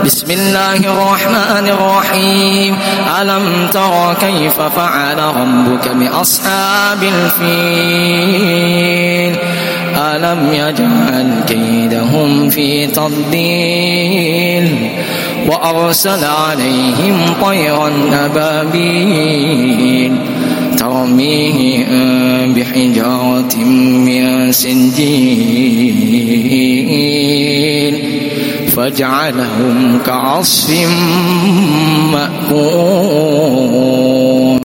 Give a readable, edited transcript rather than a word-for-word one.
بسم الله الرحمن الرحيم ألم تر كيف فعل ربك بأصحاب الفيل ألم يجعل كيدهم في تضليل وأرسل عليهم طيرا أبابيل ترميهم بحجارة من سجيل فجعلهم كعصف مأكول.